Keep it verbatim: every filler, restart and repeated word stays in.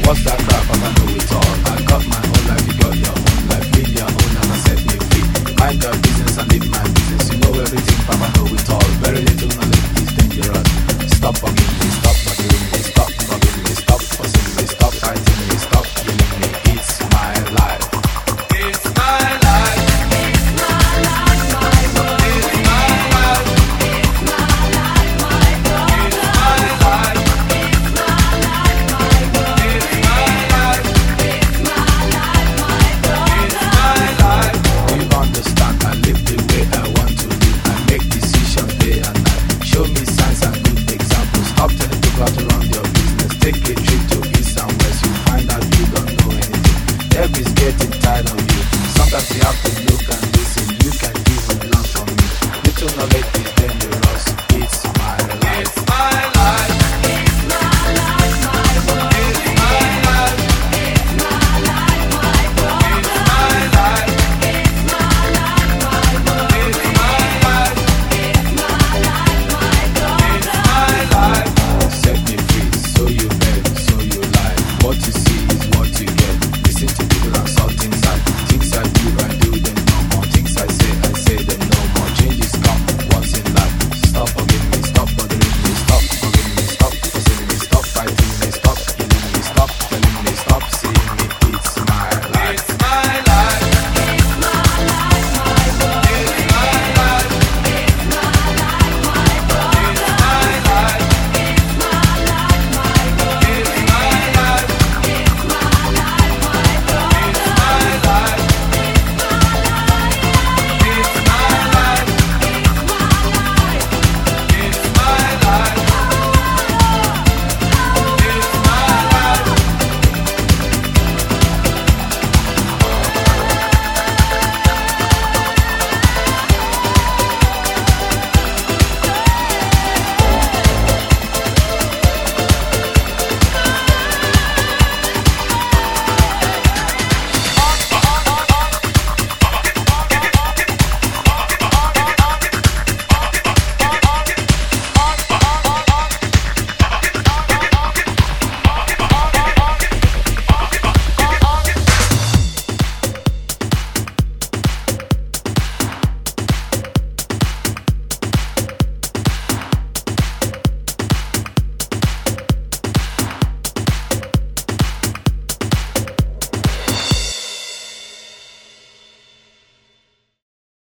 What's that crap? I can know it all. I got my own life, you got your own life. Live your own life and set me free. Mind your business and live my business. You know everything, Papa know it all. Very little knowledge is dangerous. Stop bugging me, stop bugging me, stop bugging me, stop fussing me, stop fighting me, stop killing me. It's my life. It's my life. It's my life, my world. It's my life. It's my life, my world. It's my life. It's my life, my world. It's my life. It's my life, my world. It's my life. You understand? I live the way I want to live. I make decisions day and night. Show me signs and good examples. Stop telling people to run your business. Take a trip to east and west. You find out you don't know anything. Everybody's getting tired of you. Sometimes you have to look and listen. You can even learn from me. Little knowledge